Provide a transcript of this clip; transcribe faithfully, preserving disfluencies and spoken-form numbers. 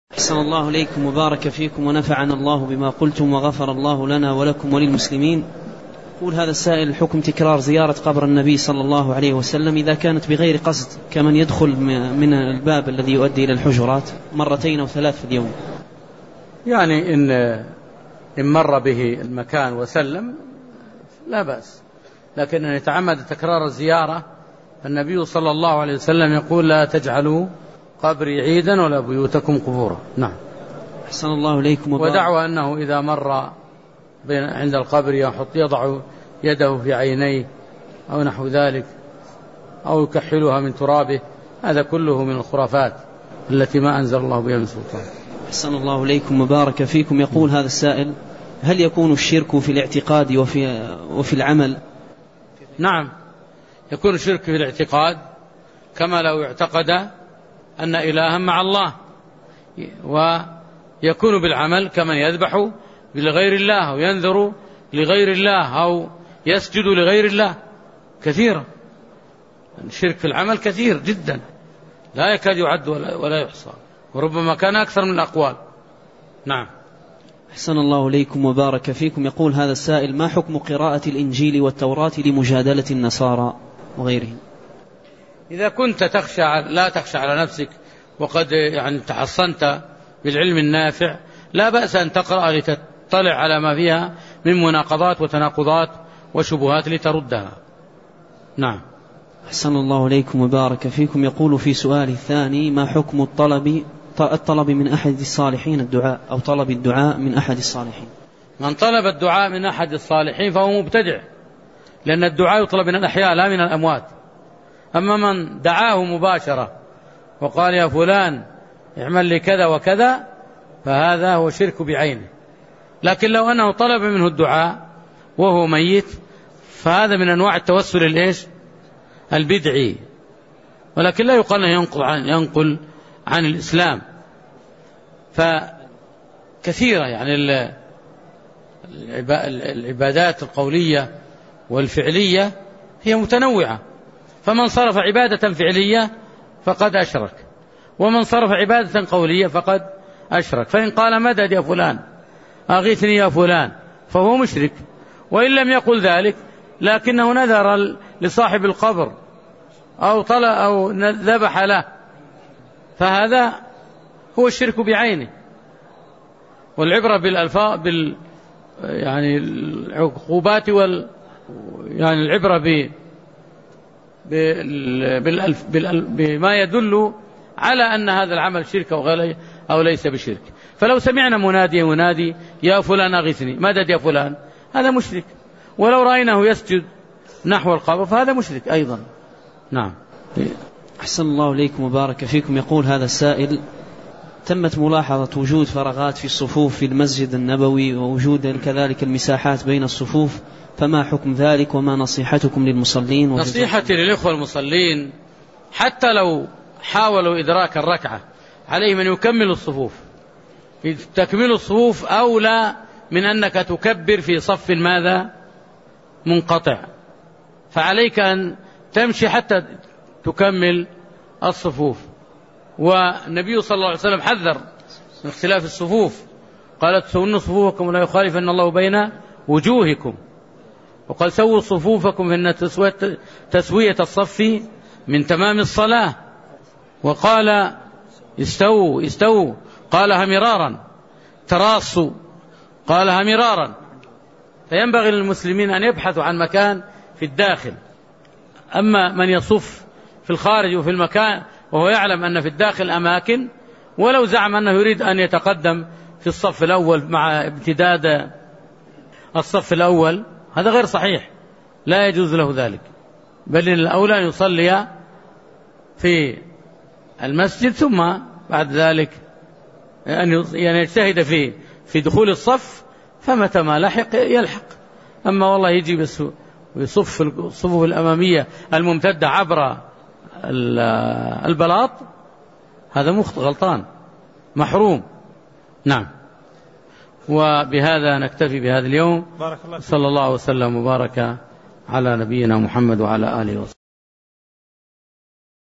أحسن الله إليكم وبارك فيكم ونفعنا الله بما قلتم وغفر الله لنا ولكم وللمسلمين. يقول هذا السائل: حكم تكرار زيارة قبر النبي صلى الله عليه وسلم إذا كانت بغير قصد، كمن يدخل من الباب الذي يؤدي إلى الحجرات مرتين أو ثلاث في اليوم؟ يعني إن إن مر به المكان وسلم لا بأس، لكن أن يتعمد تكرار الزيارة النبي صلى الله عليه وسلم يقول: لا تجعلوا قبري عيدا ولا بيوتكم قبورا. نعم. أحسن الله إليكم وبارك. ودعوى أنه إذا مر عند القبر يحط يضع يده في عينيه أو نحو ذلك أو يكحلها من ترابه، هذا كله من الخرافات التي ما أنزل الله بها من سلطان. أحسن الله إليكم وبارك فيكم. يقول هذا السائل: هل يكون الشرك في الاعتقاد وفي, وفي العمل؟ نعم، يكون الشرك في الاعتقاد كما لو اعتقد أن إلها مع الله، ويكون بالعمل كمن يذبح لغير الله أو ينذر لغير الله أو يسجد لغير الله. كثيرا الشرك في العمل كثير جدا، لا يكاد يعد ولا يحصى، وربما كان أكثر من الأقوال. نعم. أحسن الله إليكم وبارك فيكم. يقول هذا السائل: ما حكم قراءة الإنجيل والتوراة لمجادلة النصارى وغيرهم؟ إذا كنت تخشى لا تخشى على نفسك وقد يعني تحصنت بالعلم النافع، لا بأس أن تقرأ لتطلع على ما فيها من مناقضات وتناقضات وشبهات لتردها. نعم. أحسن الله إليكم وبارك فيكم. يقول في سؤال الثاني: ما حكم الطلب الطلب من أحد الصالحين الدعاء أو طلب الدعاء من أحد الصالحين؟ من طلب الدعاء من أحد الصالحين فهو مبتدع، لأن الدعاء يطلب من الأحياء لا من الأموات. أما من دعاه مباشرة وقال: يا فلان اعمل لي كذا وكذا، فهذا هو شرك بعينه. لكن لو أنه طلب منه الدعاء وهو ميت فهذا من أنواع التوسل الإيش البدعي، ولكن لا يقال أنه ينقل عن, ينقل عن الإسلام. فكثيرة يعني العبادات القولية والفعلية هي متنوعة، فمن صرف عبادة فعلية فقد أشرك، ومن صرف عبادة قولية فقد أشرك. فإن قال: مدد يا فلان، أغيثني يا فلان، فهو مشرك. وإن لم يقل ذلك لكنه نذر لصاحب القبر أو طلب أو ذبح له، فهذا هو الشرك بعينه. والعبرة بالألفاظ بال يعني العقوبات وال يعني العبرة ب بما يدل على أن هذا العمل شرك أو ليس بشرك. فلو سمعنا منادي منادي: يا فلان أغثني، مدد يا فلان، هذا مشرك. ولو رأيناه يسجد نحو القبر فهذا مشرك أيضا. نعم. أحسن الله إليكم وبارك فيكم. يقول هذا السائل: تمت ملاحظة وجود فراغات في الصفوف في المسجد النبوي ووجود كذلك المساحات بين الصفوف، فما حكم ذلك وما نصيحتكم للمصلين؟ نصيحتي للإخوة المصلين حتى لو حاولوا إدراك الركعة عليهم أن يكملوا الصفوف. تكميل الصفوف أولى من أنك تكبر في صف ماذا منقطع، فعليك أن تمشي حتى تكمل الصفوف. والنبي صلى الله عليه وسلم حذر من اختلاف الصفوف، قال: تسوون صفوفكم ولا يخالفن الله بين وجوهكم، وقال: سووا صفوفكم فإن تسوية الصف من تمام الصلاة. وقال: استووا استووا، قالها مرارا. تراصوا، قالها مرارا. فينبغي للمسلمين أن يبحثوا عن مكان في الداخل. أما من يصف في الخارج وفي المكان وهو يعلم أن في الداخل أماكن، ولو زعم أنه يريد أن يتقدم في الصف الأول مع امتداد الصف الأول، هذا غير صحيح، لا يجوز له ذلك، بل الأولى أن يصلي في المسجد ثم بعد ذلك أن يجتهد في في دخول الصف، فمتى ما لحق يلحق. أما والله يجي بس ويصف الصفوف الأمامية الممتدة عبر البلاط، هذا مخطئ غلطان محروم. نعم. وبهذا نكتفي بهذا اليوم. صلى الله وسلم وبارك على نبينا محمد وعلى آله وصحبه.